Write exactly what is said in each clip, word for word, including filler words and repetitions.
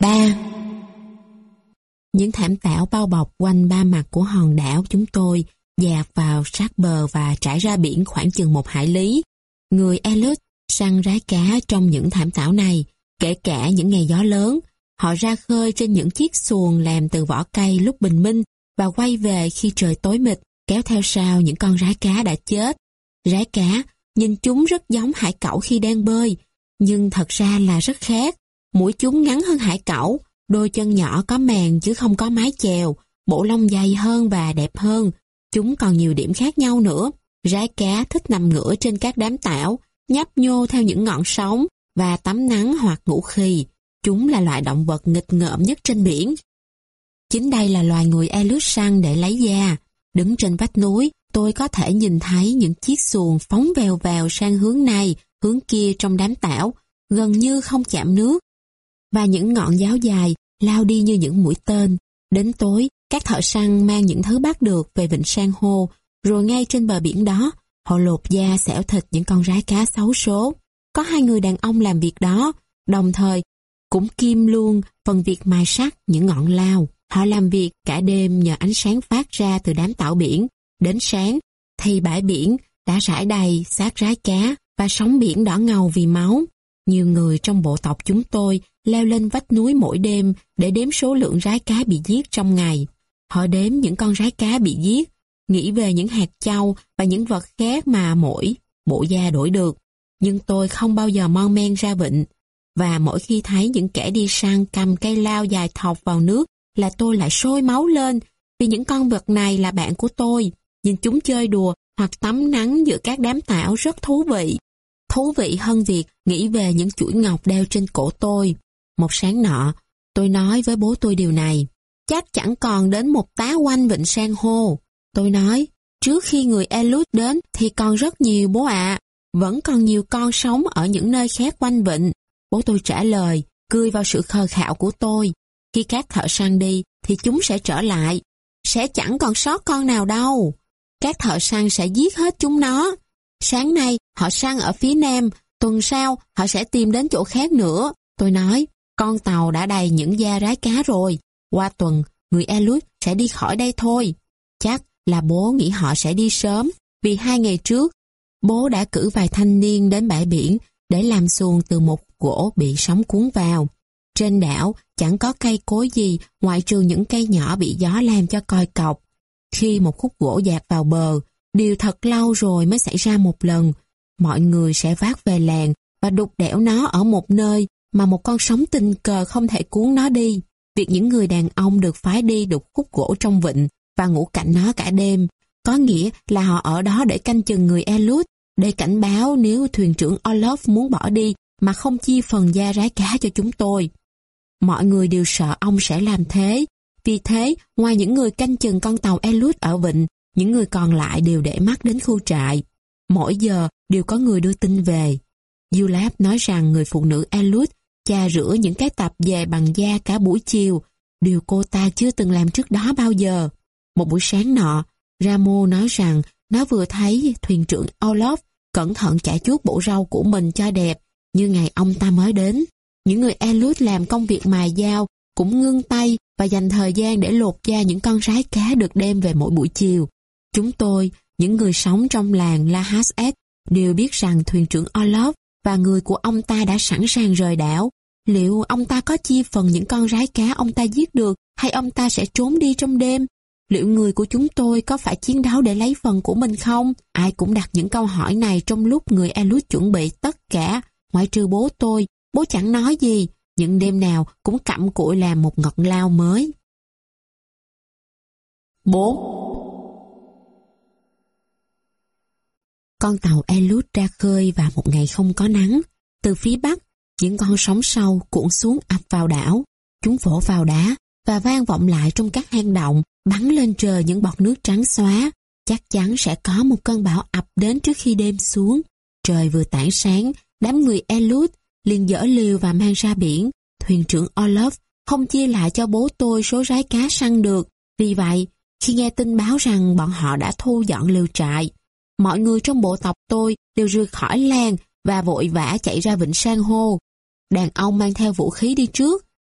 ba. Những thảm tảo bao bọc quanh ba mặt của hòn đảo chúng tôi dạt vào sát bờ và trải ra biển khoảng chừng một hải lý. Người Aleut săn rái cá trong những thảm tảo này, kể cả những ngày gió lớn. Họ ra khơi trên những chiếc xuồng làm từ vỏ cây lúc bình minh và quay về khi trời tối mịt, kéo theo sau những con rái cá đã chết. Rái cá, nhìn chúng rất giống hải cẩu khi đang bơi, nhưng thật ra là rất khác. Mũi chúng ngắn hơn hải cẩu, đôi chân nhỏ có màng chứ không có mái chèo, bộ lông dày hơn và đẹp hơn. Chúng còn nhiều điểm khác nhau nữa. Rái cá thích nằm ngửa trên các đám tảo, nhấp nhô theo những ngọn sóng và tắm nắng hoặc ngủ khì. Chúng là loại động vật nghịch ngợm nhất trên biển. Chính đây là loài người Aleut săn để lấy da. Đứng trên vách núi, tôi có thể nhìn thấy những chiếc xuồng phóng vèo vào sang hướng này, hướng kia trong đám tảo, gần như không chạm nước. Và những ngọn giáo dài lao đi như những mũi tên. Đến tối, các thợ săn mang những thứ bắt được về vịnh san hô, rồi ngay trên bờ biển đó, họ lột da xẻo thịt những con rái cá xấu số. Có hai người đàn ông làm việc đó, đồng thời cũng kiêm luôn phần việc mài sắt những ngọn lao. Họ làm việc cả đêm nhờ ánh sáng phát ra từ đám tảo biển. Đến sáng thì bãi biển đã rải đầy xác rái cá và sóng biển đỏ ngầu vì máu. Nhiều người trong bộ tộc chúng tôi leo lên vách núi mỗi đêm để đếm số lượng rái cá bị giết trong ngày. Họ đếm những con rái cá bị giết, nghĩ về những hạt châu và những vật khác mà mỗi bộ da đổi được. Nhưng tôi không bao giờ mon men ra vịnh. Và mỗi khi thấy những kẻ đi săn cầm cây lao dài thọc vào nước là tôi lại sôi máu lên, vì những con vật này là bạn của tôi. Nhìn chúng chơi đùa hoặc tắm nắng giữa các đám tảo rất thú vị. Thú vị hơn việc nghĩ về những chuỗi ngọc đeo trên cổ tôi. Một sáng nọ, tôi nói với bố tôi điều này. Chắc chẳng còn đến một tá quanh vịnh san hô. Tôi nói, trước khi người Aleut đến thì còn rất nhiều bố ạ. Vẫn còn nhiều con sống ở những nơi khác quanh vịnh. Bố tôi trả lời, cười vào sự khờ khạo của tôi. Khi các thợ săn đi thì chúng sẽ trở lại. Sẽ chẳng còn sót con nào đâu. Các thợ săn sẽ giết hết chúng nó. Sáng nay họ săn ở phía nam, tuần sau họ sẽ tìm đến chỗ khác nữa. Tôi nói, con tàu đã đầy những da rái cá rồi. Qua tuần, người Aleut sẽ đi khỏi đây thôi. Chắc là bố nghĩ họ sẽ đi sớm, vì hai ngày trước, bố đã cử vài thanh niên đến bãi biển để làm xuồng từ một gỗ bị sóng cuốn vào. Trên đảo chẳng có cây cối gì ngoại trừ những cây nhỏ bị gió làm cho còi cọc. Khi một khúc gỗ dạt vào bờ, điều thật lâu rồi mới xảy ra một lần. Mọi người sẽ vác về làng và đục đẽo nó ở một nơi mà một con sóng tình cờ không thể cuốn nó đi. Việc những người đàn ông được phái đi đục khúc gỗ trong vịnh và ngủ cạnh nó cả đêm, có nghĩa là họ ở đó để canh chừng người Aleut, để cảnh báo nếu thuyền trưởng Olaf muốn bỏ đi mà không chia phần da rái cá cho chúng tôi. Mọi người đều sợ ông sẽ làm thế. Vì thế, ngoài những người canh chừng con tàu Aleut ở vịnh, những người còn lại đều để mắt đến khu trại. Mỗi giờ đều có người đưa tin về. Julep nói rằng người phụ nữ Aleut chà rửa những cái tạp dề bằng da cả buổi chiều, điều cô ta chưa từng làm trước đó bao giờ. Một buổi sáng nọ, Ramo nói rằng nó vừa thấy thuyền trưởng Olaf cẩn thận chải chuốt bộ râu của mình cho đẹp như ngày ông ta mới đến. Những người Aleut làm công việc mài dao cũng ngưng tay và dành thời gian để lột da những con rái cá được đem về mỗi buổi chiều. Chúng tôi, những người sống trong làng La Hasse, đều biết rằng thuyền trưởng Olaf và người của ông ta đã sẵn sàng rời đảo. Liệu ông ta có chia phần những con rái cá ông ta giết được, hay ông ta sẽ trốn đi trong đêm? Liệu người của chúng tôi có phải chiến đấu để lấy phần của mình không? Ai cũng đặt những câu hỏi này trong lúc người Aleut chuẩn bị tất cả, ngoại trừ bố tôi. Bố chẳng nói gì, nhưng đêm nào cũng cặm cụi làm một ngọn lao mới. bốn. Con tàu Aleut ra khơi vào một ngày không có nắng. Từ phía bắc, những con sóng sâu cuộn xuống ập vào đảo. Chúng vỗ vào đá và vang vọng lại trong các hang động, bắn lên trời những bọt nước trắng xóa. Chắc chắn sẽ có một cơn bão ập đến trước khi đêm xuống. Trời vừa tảng sáng, đám người Aleut liền dỡ liều và mang ra biển. Thuyền trưởng Olaf không chia lại cho bố tôi số rái cá săn được. Vì vậy, khi nghe tin báo rằng bọn họ đã thu dọn lều trại, mọi người trong bộ tộc tôi đều rời khỏi làng và vội vã chạy ra vịnh san hô. Đàn ông mang theo vũ khí đi trước,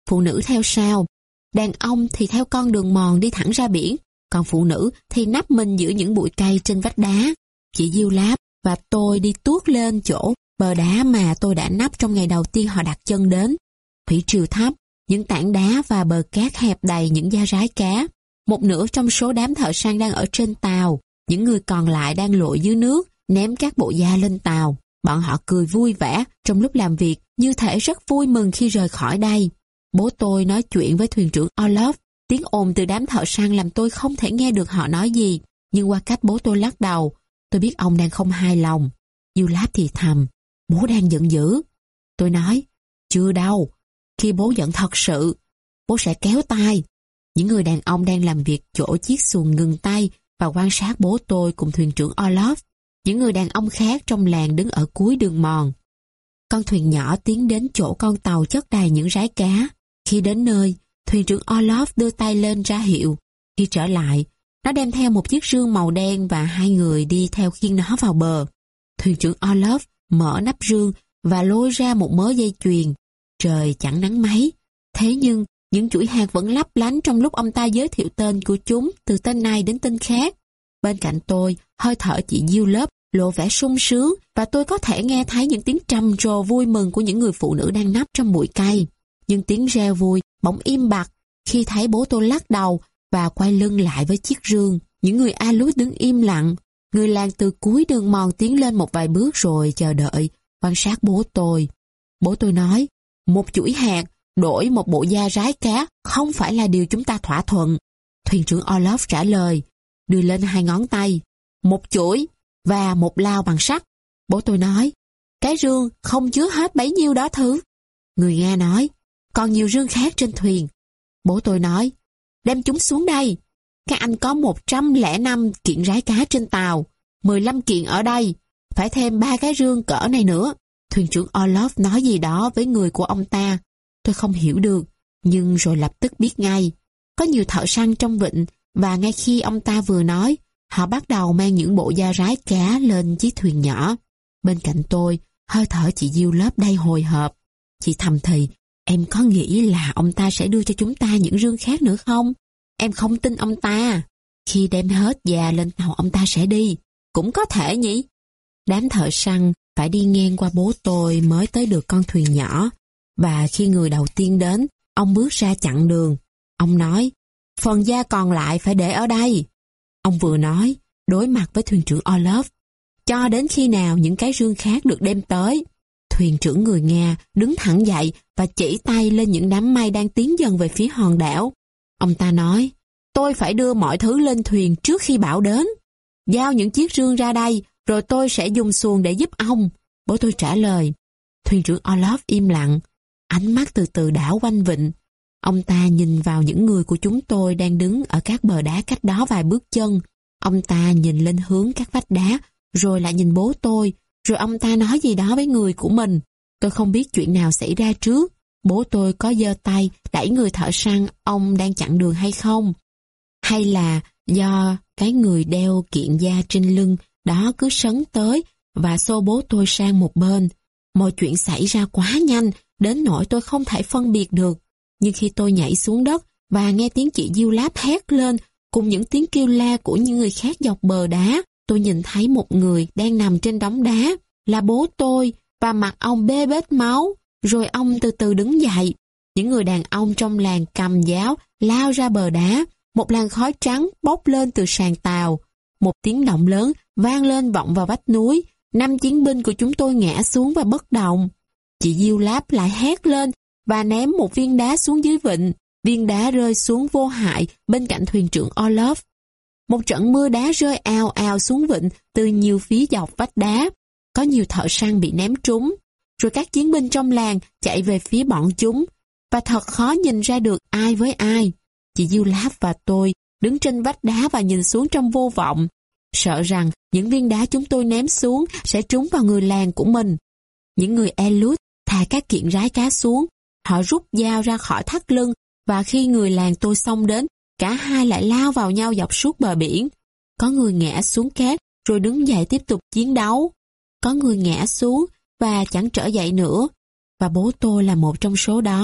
phụ nữ theo sau. Đàn ông thì theo con đường mòn đi thẳng ra biển, còn phụ nữ thì nấp mình giữa những bụi cây trên vách đá. Chị Diêu Láp và tôi đi tuốt lên chỗ bờ đá mà tôi đã nấp trong ngày đầu tiên họ đặt chân đến. Thủy triều thấp, những tảng đá và bờ cát hẹp đầy những da rái cá. Một nửa trong số đám thợ săn đang ở trên tàu, những người còn lại đang lội dưới nước, ném các bộ da lên tàu. Bọn họ cười vui vẻ trong lúc làm việc, như thể rất vui mừng khi rời khỏi đây. Bố tôi nói chuyện với thuyền trưởng Olaf. Tiếng ồn từ đám thợ săn làm tôi không thể nghe được họ nói gì, nhưng qua cách bố tôi lắc đầu, tôi biết ông đang không hài lòng. Diêu Láp thì thầm, bố đang giận dữ. Tôi nói, chưa đâu, khi bố giận thật sự, bố sẽ kéo tay. Những người đàn ông đang làm việc chỗ chiếc xuồng ngừng tay và quan sát bố tôi cùng thuyền trưởng Olaf. Những người đàn ông khác trong làng đứng ở cuối đường mòn. Con thuyền nhỏ tiến đến chỗ con tàu chất đầy những rái cá. Khi đến nơi, thuyền trưởng Olaf đưa tay lên ra hiệu. Khi trở lại, nó đem theo một chiếc rương màu đen và hai người đi theo khiêng nó vào bờ. Thuyền trưởng Olaf mở nắp rương và lôi ra một mớ dây chuyền. Trời chẳng nắng mấy. Thế nhưng, những chuỗi hạt vẫn lấp lánh trong lúc ông ta giới thiệu tên của chúng từ tên này đến tên khác. Bên cạnh tôi, hơi thở chị Diêu Láp lộ vẻ sung sướng và tôi có thể nghe thấy những tiếng trầm trồ vui mừng của những người phụ nữ đang nấp trong bụi cây. Nhưng tiếng reo vui bỗng im bặt khi thấy bố tôi lắc đầu và quay lưng lại với chiếc rương. Những người Aleut đứng im lặng. Người làng từ cuối đường mòn tiến lên một vài bước rồi chờ đợi, quan sát bố tôi. Bố tôi nói, một chuỗi hạt đổi một bộ da rái cá không phải là điều chúng ta thỏa thuận. Thuyền trưởng Olaf trả lời, đưa lên hai ngón tay, một chuỗi và một lao bằng sắt. Bố tôi nói, cái rương không chứa hết bấy nhiêu đó thứ. Người Nga nói, còn nhiều rương khác trên thuyền. Bố tôi nói, đem chúng xuống đây. Các anh có một trăm lẻ năm kiện rái cá trên tàu, mười lăm kiện ở đây, phải thêm ba cái rương cỡ này nữa. Thuyền trưởng Olaf nói gì đó với người của ông ta. Tôi không hiểu được, nhưng rồi lập tức biết ngay. Có nhiều thợ săn trong vịnh, và ngay khi ông ta vừa nói, họ bắt đầu mang những bộ da rái cá lên chiếc thuyền nhỏ. Bên cạnh tôi, hơi thở chị Diêu Láp đầy hồi hộp. Chị thầm thì, em có nghĩ là ông ta sẽ đưa cho chúng ta những rương khác nữa không? Em không tin ông ta. Khi đem hết da lên tàu ông ta sẽ đi. Cũng có thể nhỉ? Đám thợ săn phải đi ngang qua bố tôi mới tới được con thuyền nhỏ. Và khi người đầu tiên đến, ông bước ra chặn đường. Ông nói, phần da còn lại phải để ở đây. Ông vừa nói, đối mặt với thuyền trưởng Olaf, cho đến khi nào những cái rương khác được đem tới. Thuyền trưởng người Nga đứng thẳng dậy và chỉ tay lên những đám mây đang tiến dần về phía hòn đảo. Ông ta nói, tôi phải đưa mọi thứ lên thuyền trước khi bão đến. Giao những chiếc rương ra đây, rồi tôi sẽ dùng xuồng để giúp ông. Bố tôi trả lời. Thuyền trưởng Olaf im lặng, ánh mắt từ từ đảo quanh vịnh. Ông ta nhìn vào những người của chúng tôi đang đứng ở các bờ đá cách đó vài bước chân. Ông ta nhìn lên hướng các vách đá, rồi lại nhìn bố tôi, rồi ông ta nói gì đó với người của mình. Tôi không biết chuyện nào xảy ra trước. Bố tôi có giơ tay đẩy người thợ săn ông đang chặn đường hay không? Hay là do cái người đeo kiện da trên lưng đó cứ sấn tới và xô bố tôi sang một bên? Mọi chuyện xảy ra quá nhanh, đến nỗi tôi không thể phân biệt được. Nhưng khi tôi nhảy xuống đất và nghe tiếng chị Diêu Láp hét lên cùng những tiếng kêu la của những người khác dọc bờ đá, tôi nhìn thấy một người đang nằm trên đống đá, là bố tôi, và mặt ông bê bết máu. Rồi ông từ từ đứng dậy. Những người đàn ông trong làng cầm giáo lao ra bờ đá. Một làn khói trắng bốc lên từ sàn tàu. Một tiếng động lớn vang lên vọng vào vách núi. Năm chiến binh của chúng tôi ngã xuống và bất động. Chị Diêu Láp lại hét lên và ném một viên đá xuống dưới vịnh. Viên đá rơi xuống vô hại bên cạnh thuyền trưởng Olaf. Một trận mưa đá rơi ào ào xuống vịnh từ nhiều phía dọc vách đá. Có nhiều thợ săn bị ném trúng. Rồi các chiến binh trong làng chạy về phía bọn chúng. Và thật khó nhìn ra được ai với ai. Chị Diêu Láp và tôi đứng trên vách đá và nhìn xuống trong vô vọng, sợ rằng những viên đá chúng tôi ném xuống sẽ trúng vào người làng của mình. Những người Aleut thả các kiện rái cá xuống. Họ rút dao ra khỏi thắt lưng, và khi người làng tôi xông đến, cả hai lại lao vào nhau dọc suốt bờ biển. Có người ngã xuống cát rồi đứng dậy tiếp tục chiến đấu. Có người ngã xuống và chẳng trở dậy nữa. Và bố tôi là một trong số đó.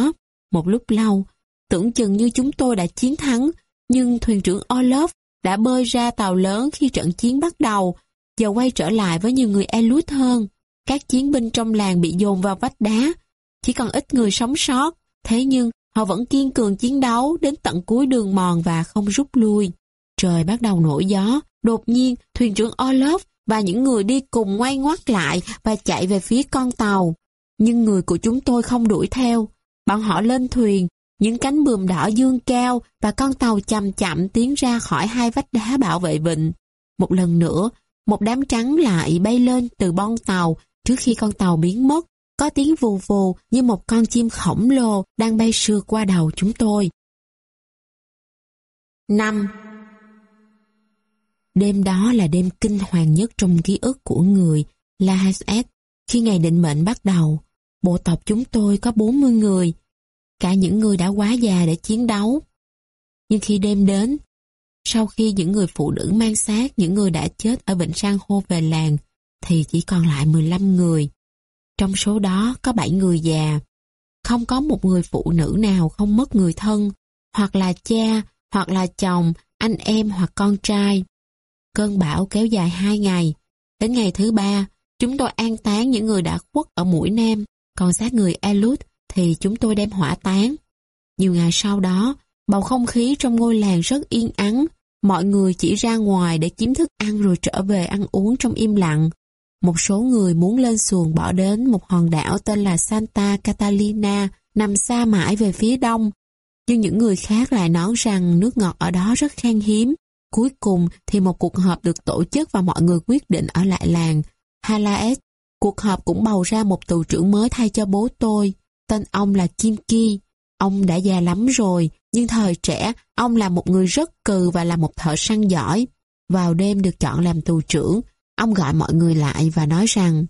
Một lúc lâu, tưởng chừng như chúng tôi đã chiến thắng, nhưng thuyền trưởng Olaf đã bơi ra tàu lớn khi trận chiến bắt đầu, giờ quay trở lại với nhiều người Elut hơn. Các chiến binh trong làng bị dồn vào vách đá, chỉ còn ít người sống sót, thế nhưng họ vẫn kiên cường chiến đấu đến tận cuối đường mòn và không rút lui. Trời bắt đầu nổi gió, đột nhiên thuyền trưởng Olaf và những người đi cùng ngoay ngoắt lại và chạy về phía con tàu. Nhưng người của chúng tôi không đuổi theo. Bọn họ lên thuyền, những cánh buồm đỏ dương cao và con tàu chậm chậm tiến ra khỏi hai vách đá bảo vệ vịnh. Một lần nữa, một đám trắng lại bay lên từ bon tàu trước khi con tàu biến mất. Có tiếng vù vù như một con chim khổng lồ đang bay sượt qua đầu chúng tôi. năm. Đêm đó là đêm kinh hoàng nhất trong ký ức của người Lahasset. Khi ngày định mệnh bắt đầu, bộ tộc chúng tôi có bốn mươi người, cả những người đã quá già để chiến đấu. Nhưng khi đêm đến, sau khi những người phụ nữ mang xác những người đã chết ở vịnh san hô về làng, thì chỉ còn lại mười lăm người. Trong số đó có bảy người già. Không có một người phụ nữ nào không mất người thân, hoặc là cha, hoặc là chồng, anh em hoặc con trai. Cơn bão kéo dài hai ngày. Đến ngày thứ ba, chúng tôi an táng những người đã khuất ở mũi Nam, còn xác người Elut thì chúng tôi đem hỏa táng. Nhiều ngày sau đó, bầu không khí trong ngôi làng rất yên ắng. Mọi người chỉ ra ngoài để kiếm thức ăn rồi trở về ăn uống trong im lặng. Một số người muốn lên xuồng bỏ đến một hòn đảo tên là Santa Catalina, nằm xa mãi về phía đông. Nhưng những người khác lại nói rằng nước ngọt ở đó rất khan hiếm. Cuối cùng thì một cuộc họp được tổ chức và mọi người quyết định ở lại làng Halaes. Cuộc họp cũng bầu ra một tù trưởng mới thay cho bố tôi. Tên ông là Kim Ki. Ông đã già lắm rồi, nhưng thời trẻ, ông là một người rất cừ và là một thợ săn giỏi. Vào đêm được chọn làm tù trưởng, ông gọi mọi người lại và nói rằng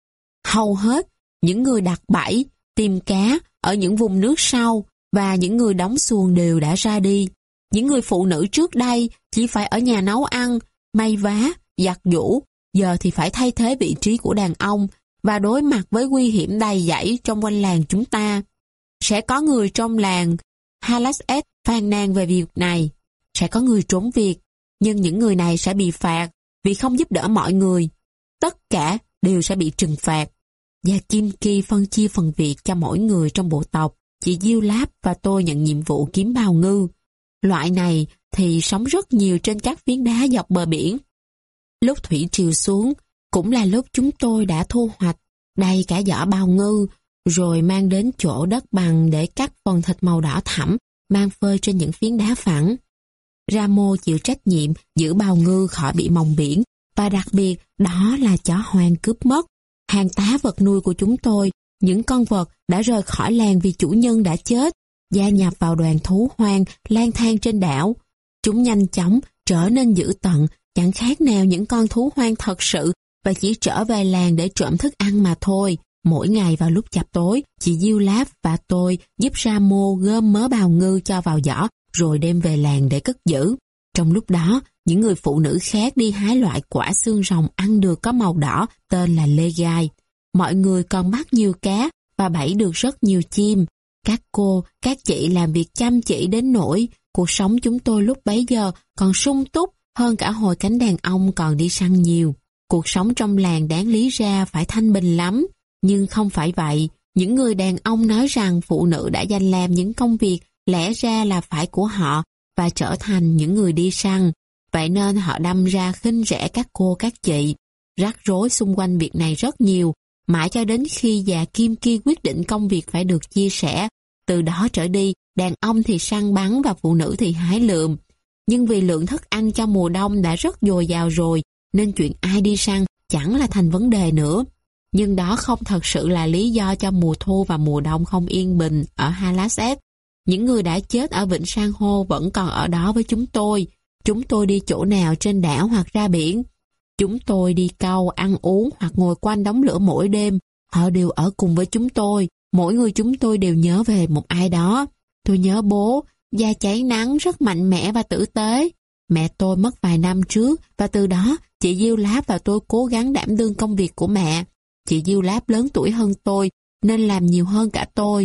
hầu hết những người đặt bẫy, tìm cá ở những vùng nước sâu và những người đóng xuồng đều đã ra đi. Những người phụ nữ trước đây chỉ phải ở nhà nấu ăn, may vá, giặt giũ, giờ thì phải thay thế vị trí của đàn ông và đối mặt với nguy hiểm đầy dẫy trong quanh làng chúng ta. Sẽ có người trong làng Halaset phàn nàn về việc này. Sẽ có người trốn việc, nhưng những người này sẽ bị phạt vì không giúp đỡ mọi người. Tất cả đều sẽ bị trừng phạt. Và Kim Ki phân chia phần việc cho mỗi người trong bộ tộc. Chị Diêu Láp và tôi nhận nhiệm vụ kiếm bào ngư. Loại này thì sống rất nhiều trên các phiến đá dọc bờ biển. Lúc thủy triều xuống, cũng là lúc chúng tôi đã thu hoạch đầy cả giỏ bào ngư, rồi mang đến chỗ đất bằng để cắt phần thịt màu đỏ thẫm, mang phơi trên những phiến đá phẳng. Ramo chịu trách nhiệm giữ bào ngư khỏi bị mòng biển, và đặc biệt đó là chó hoang cướp mất. Hàng tá vật nuôi của chúng tôi, những con vật đã rời khỏi làng vì chủ nhân đã chết, gia nhập vào đoàn thú hoang lang thang trên đảo. Chúng nhanh chóng trở nên dữ tợn, chẳng khác nào những con thú hoang thật sự, và chỉ trở về làng để trộm thức ăn mà thôi. Mỗi ngày vào lúc chập tối, chị Diêu Láp và tôi giúp Ramo gom mớ bào ngư cho vào giỏ, rồi đem về làng để cất giữ. Trong lúc đó, những người phụ nữ khác đi hái loại quả xương rồng ăn được có màu đỏ tên là lê gai. Mọi người còn bắt nhiều cá và bẫy được rất nhiều chim. Các cô, các chị làm việc chăm chỉ đến nỗi cuộc sống chúng tôi lúc bấy giờ còn sung túc hơn cả hồi cánh đàn ông còn đi săn nhiều. Cuộc sống trong làng đáng lý ra phải thanh bình lắm, nhưng không phải vậy. Những người đàn ông nói rằng phụ nữ đã giành làm những công việc lẽ ra là phải của họ và trở thành những người đi săn. Vậy nên họ đâm ra khinh rẻ các cô các chị. Rắc rối xung quanh việc này rất nhiều, mãi cho đến khi già Kim Ki quyết định công việc phải được chia sẻ. Từ đó trở đi, đàn ông thì săn bắn và phụ nữ thì hái lượm. Nhưng vì lượng thức ăn cho mùa đông đã rất dồi dào rồi, nên chuyện ai đi săn chẳng là thành vấn đề nữa. Nhưng đó không thật sự là lý do cho mùa thu và mùa đông không yên bình ở Halaset. Những người đã chết ở vịnh san hô vẫn còn ở đó với chúng tôi. Chúng tôi đi chỗ nào trên đảo hoặc ra biển. Chúng tôi đi câu, ăn uống hoặc ngồi quanh đống lửa mỗi đêm. Họ đều ở cùng với chúng tôi. Mỗi người chúng tôi đều nhớ về một ai đó. Tôi nhớ bố, da cháy nắng, rất mạnh mẽ và tử tế. Mẹ tôi mất vài năm trước và từ đó chị Diêu Láp và tôi cố gắng đảm đương công việc của mẹ. Chị Diêu Láp lớn tuổi hơn tôi nên làm nhiều hơn cả tôi.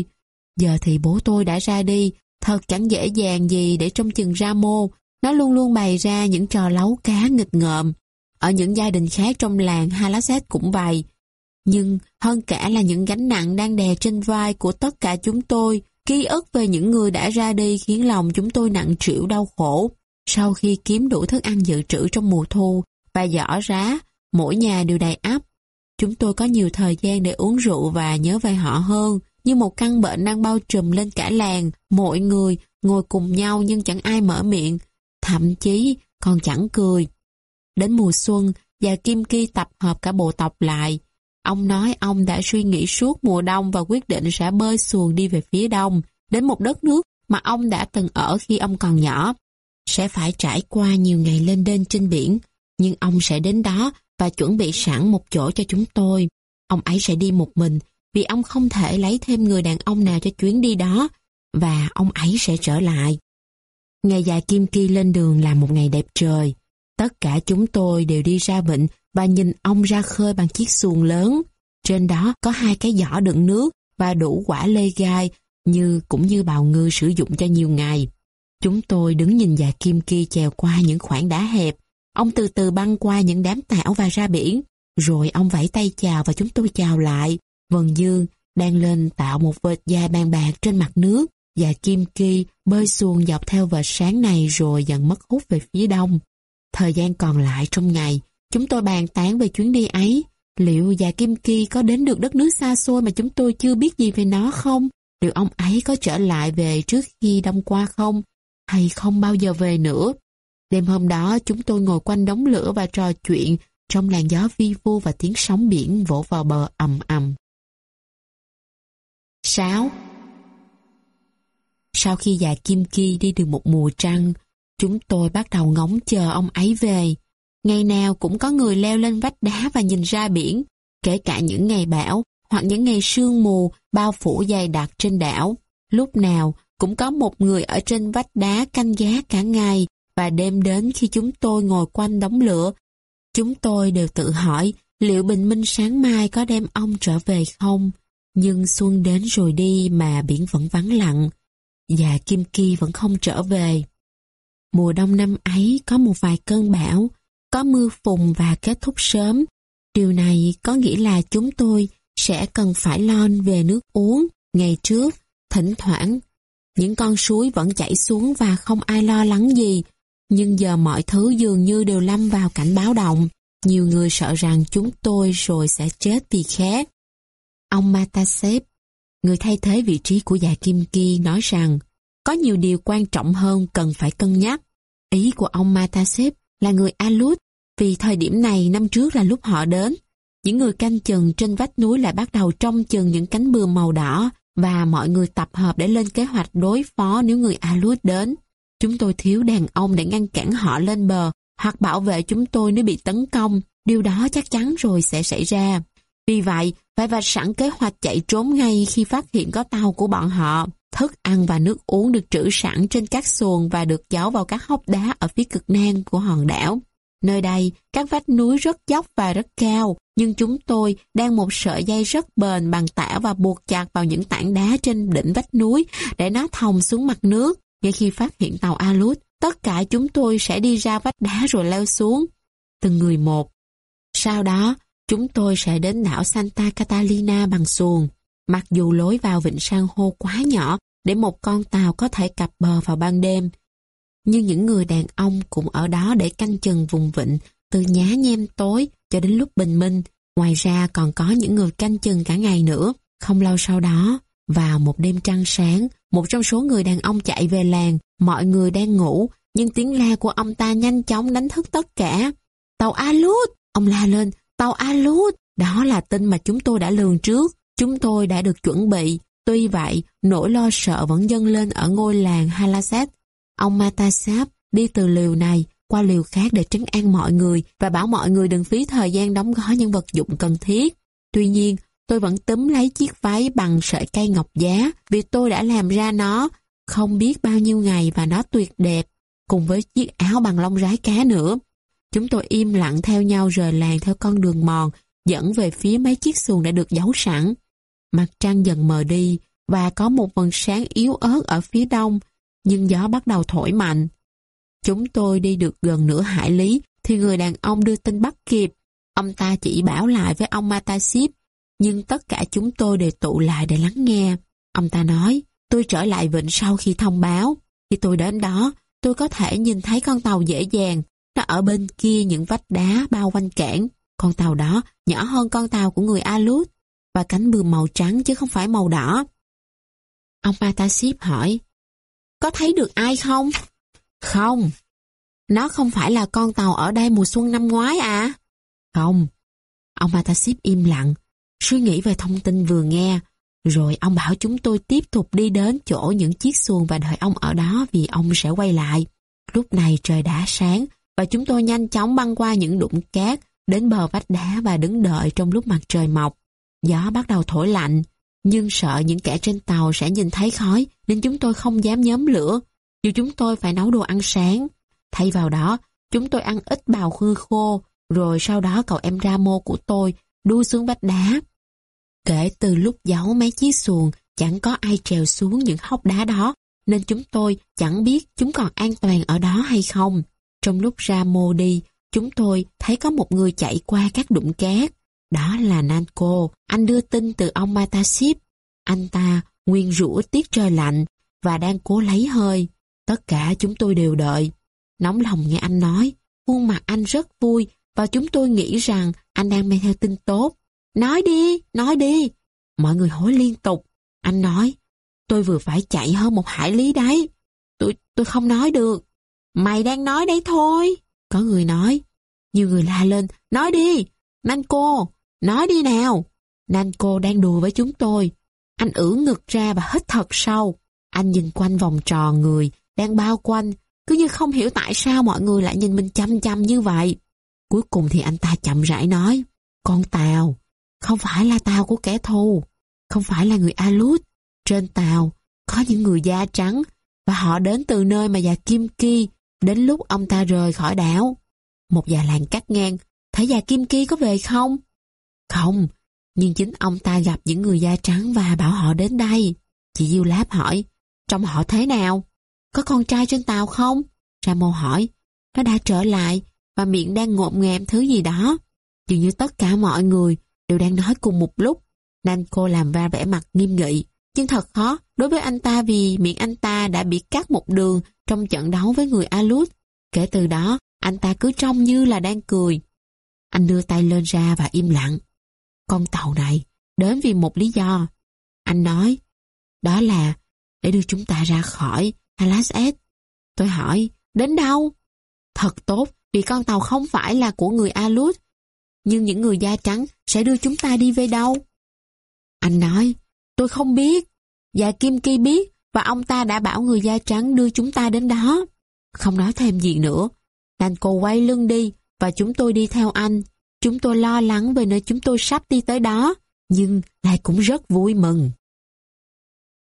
Giờ thì bố tôi đã ra đi, thật chẳng dễ dàng gì để trông chừng Ramo. Nó luôn luôn bày ra những trò láu cá nghịch ngợm. Ở những gia đình khác trong làng Halasset cũng vậy. Nhưng hơn cả là những gánh nặng đang đè trên vai của tất cả chúng tôi, ký ức về những người đã ra đi khiến lòng chúng tôi nặng trĩu đau khổ. Sau khi kiếm đủ thức ăn dự trữ trong mùa thu và giỏ rá, mỗi nhà đều đầy ắp. Chúng tôi có nhiều thời gian để uống rượu và nhớ về họ hơn, như một căn bệnh đang bao trùm lên cả làng. Mọi người ngồi cùng nhau nhưng chẳng ai mở miệng, thậm chí còn chẳng cười. Đến mùa xuân, già Kim Ki tập hợp cả bộ tộc lại. Ông nói ông đã suy nghĩ suốt mùa đông và quyết định sẽ bơi xuồng đi về phía đông, đến một đất nước mà ông đã từng ở khi ông còn nhỏ. Sẽ phải trải qua nhiều ngày lênh đênh trên biển, nhưng ông sẽ đến đó và chuẩn bị sẵn một chỗ cho chúng tôi. Ông ấy sẽ đi một mình, vì ông không thể lấy thêm người đàn ông nào cho chuyến đi đó, và ông ấy sẽ trở lại. Ngày già Kim Ki lên đường là một ngày đẹp trời. Tất cả chúng tôi đều đi ra vịnh và nhìn ông ra khơi bằng chiếc xuồng lớn. Trên đó có hai cái giỏ đựng nước và đủ quả lê gai, như cũng như bào ngư sử dụng cho nhiều ngày. Chúng tôi đứng nhìn già Kim Ki chèo qua những khoảng đá hẹp. Ông từ từ băng qua những đám tảo và ra biển. Rồi ông vẫy tay chào và chúng tôi chào lại. Vầng dương đang lên tạo một vệt dài bàn bạc trên mặt nước. Già Kim Ki bơi xuồng dọc theo vệt sáng này rồi dần mất hút về phía đông. Thời gian còn lại trong ngày, chúng tôi bàn tán về chuyến đi ấy. Liệu già Kim Ki có đến được đất nước xa xôi mà chúng tôi chưa biết gì về nó không? Liệu ông ấy có trở lại về trước khi đông qua không? Hay không bao giờ về nữa? Đêm hôm đó chúng tôi ngồi quanh đống lửa và trò chuyện trong làn gió vi vu và tiếng sóng biển vỗ vào bờ ầm ầm. sáu. Sau khi già Kim Ki đi được một mùa trăng, chúng tôi bắt đầu ngóng chờ ông ấy về. Ngày nào cũng có người leo lên vách đá và nhìn ra biển, kể cả những ngày bão hoặc những ngày sương mù bao phủ dày đặc trên đảo. Lúc nào cũng có một người ở trên vách đá canh gác cả ngày, và đêm đến khi chúng tôi ngồi quanh đống lửa, chúng tôi đều tự hỏi liệu bình minh sáng mai có đem ông trở về không. Nhưng xuân đến rồi đi mà biển vẫn vắng lặng. Già Kim Ki vẫn không trở về. Mùa đông năm ấy có một vài cơn bão, có mưa phùn và kết thúc sớm. Điều này có nghĩa là chúng tôi sẽ cần phải lo về nước uống. Ngày trước, thỉnh thoảng, những con suối vẫn chảy xuống và không ai lo lắng gì. Nhưng giờ mọi thứ dường như đều lâm vào cảnh báo động. Nhiều người sợ rằng chúng tôi rồi sẽ chết vì khát. Ông Matasep, người thay thế vị trí của già Kim Ki, nói rằng có nhiều điều quan trọng hơn cần phải cân nhắc. Ý của ông Matasep là người Alut, vì thời điểm này năm trước là lúc họ đến. Những người canh chừng trên vách núi lại bắt đầu trông chừng những cánh bươm màu đỏ, và mọi người tập hợp để lên kế hoạch đối phó nếu người Alut đến. Chúng tôi thiếu đàn ông để ngăn cản họ lên bờ hoặc bảo vệ chúng tôi nếu bị tấn công. Điều đó chắc chắn rồi sẽ xảy ra. Vì vậy, phải vạch sẵn kế hoạch chạy trốn ngay khi phát hiện có tàu của bọn họ. Thức ăn và nước uống được trữ sẵn trên các xuồng và được giấu vào các hốc đá ở phía cực nam của hòn đảo. Nơi đây, các vách núi rất dốc và rất cao, nhưng chúng tôi đang một sợi dây rất bền bằng tảo và buộc chặt vào những tảng đá trên đỉnh vách núi để nó thòng xuống mặt nước. Ngay khi phát hiện tàu Alut, tất cả chúng tôi sẽ đi ra vách đá rồi leo xuống, từng người một. Sau đó, chúng tôi sẽ đến đảo Santa Catalina bằng xuồng. Mặc dù lối vào vịnh san hô quá nhỏ để một con tàu có thể cập bờ vào ban đêm, nhưng những người đàn ông cũng ở đó để canh chừng vùng vịnh từ nhá nhem tối cho đến lúc bình minh. Ngoài ra còn có những người canh chừng cả ngày nữa. Không lâu sau đó, vào một đêm trăng sáng, một trong số người đàn ông chạy về làng. Mọi người đang ngủ, nhưng tiếng la của ông ta nhanh chóng đánh thức tất cả. Tàu Alut! Ông la lên, tàu Alut! Đó là tin mà chúng tôi đã lường trước. Chúng tôi đã được chuẩn bị. Tuy vậy, nỗi lo sợ vẫn dâng lên ở ngôi làng Halasset. Ông Matasap đi từ liều này qua liều khác để trấn an mọi người và bảo mọi người đừng phí thời gian đóng gói những vật dụng cần thiết. Tuy nhiên, tôi vẫn túm lấy chiếc váy bằng sợi cây ngọc giá vì tôi đã làm ra nó không biết bao nhiêu ngày và nó tuyệt đẹp, cùng với chiếc áo bằng lông rái cá nữa. Chúng tôi im lặng theo nhau rời làng theo con đường mòn dẫn về phía mấy chiếc xuồng đã được giấu sẵn. Mặt trăng dần mờ đi, và có một vầng sáng yếu ớt ở phía đông, nhưng gió bắt đầu thổi mạnh. Chúng tôi đi được gần nửa hải lý thì người đàn ông đưa tin bắt kịp. Ông ta chỉ bảo lại với ông Matasip, nhưng tất cả chúng tôi đều tụ lại để lắng nghe. Ông ta nói, tôi trở lại vịnh sau khi thông báo. Khi tôi đến đó, tôi có thể nhìn thấy con tàu dễ dàng. Nó ở bên kia những vách đá bao quanh cảng. Con tàu đó nhỏ hơn con tàu của người Aleut và cánh buồm màu trắng chứ không phải màu đỏ. Ông Matasip hỏi, có thấy được ai không? Không. Nó không phải là con tàu ở đây mùa xuân năm ngoái à? Không. Ông Matasip im lặng, suy nghĩ về thông tin vừa nghe, rồi ông bảo chúng tôi tiếp tục đi đến chỗ những chiếc xuồng và đợi ông ở đó vì ông sẽ quay lại. Lúc này trời đã sáng và chúng tôi nhanh chóng băng qua những đũng cát đến bờ vách đá và đứng đợi trong lúc mặt trời mọc. Gió bắt đầu thổi lạnh, nhưng sợ những kẻ trên tàu sẽ nhìn thấy khói nên chúng tôi không dám nhóm lửa, dù chúng tôi phải nấu đồ ăn sáng. Thay vào đó, chúng tôi ăn ít bào khư khô, rồi sau đó cậu em Ramo của tôi đu xuống vách đá. Kể từ lúc giấu mấy chiếc xuồng, chẳng có ai trèo xuống những hốc đá đó, nên chúng tôi chẳng biết chúng còn an toàn ở đó hay không. Trong lúc Ramo đi, chúng tôi thấy có một người chạy qua các đũng cát. Đó là Nanco, anh đưa tin từ ông Matasip. Anh ta nguyên rủa tiết trời lạnh và đang cố lấy hơi. Tất cả chúng tôi đều đợi. Nóng lòng nghe anh nói, khuôn mặt anh rất vui và chúng tôi nghĩ rằng anh đang mang theo tin tốt. Nói đi, nói đi. Mọi người hối liên tục. Anh nói, tôi vừa phải chạy hơn một hải lý đấy. Tôi, tôi không nói được. Mày đang nói đấy thôi. Có người nói. Nhiều người la lên, nói đi. Nanco, nói đi nào. Nanco đang đùa với chúng tôi. Anh ưỡn ngực ra và hít thật sâu. Anh nhìn quanh vòng tròn người đang bao quanh, cứ như không hiểu tại sao mọi người lại nhìn mình chăm chăm như vậy. Cuối cùng thì anh ta chậm rãi nói, con tàu, không phải là tàu của kẻ thù, không phải là người Aleut. Trên tàu có những người da trắng và họ đến từ nơi mà già Kim Ki đến lúc ông ta rời khỏi đảo. Một già làng cắt ngang, thấy già Kim Ki có về không? Không, nhưng chính ông ta gặp những người da trắng và bảo họ đến đây. Chị Diêu Láp hỏi, trông họ thế nào? Có con trai trên tàu không? Ramo hỏi, nó đã trở lại và miệng đang ngộm ngẹm thứ gì đó. Dường như tất cả mọi người đều đang nói cùng một lúc. Nanco làm ra vẻ mặt nghiêm nghị, nhưng thật khó đối với anh ta vì miệng anh ta đã bị cắt một đường trong trận đấu với người Aleut. Kể từ đó, anh ta cứ trông như là đang cười. Anh đưa tay lên ra và im lặng. Con tàu này đến vì một lý do. Anh nói, đó là để đưa chúng ta ra khỏi Halas-et. Tôi hỏi, đến đâu? Thật tốt, vì con tàu không phải là của người Aleut, nhưng những người da trắng sẽ đưa chúng ta đi về đâu? Anh nói, tôi không biết. Già Kim Ki biết và ông ta đã bảo người da trắng đưa chúng ta đến đó. Không nói thêm gì nữa. Nanco quay lưng đi và chúng tôi đi theo anh. Chúng tôi lo lắng về nơi chúng tôi sắp đi tới đó, nhưng lại cũng rất vui mừng.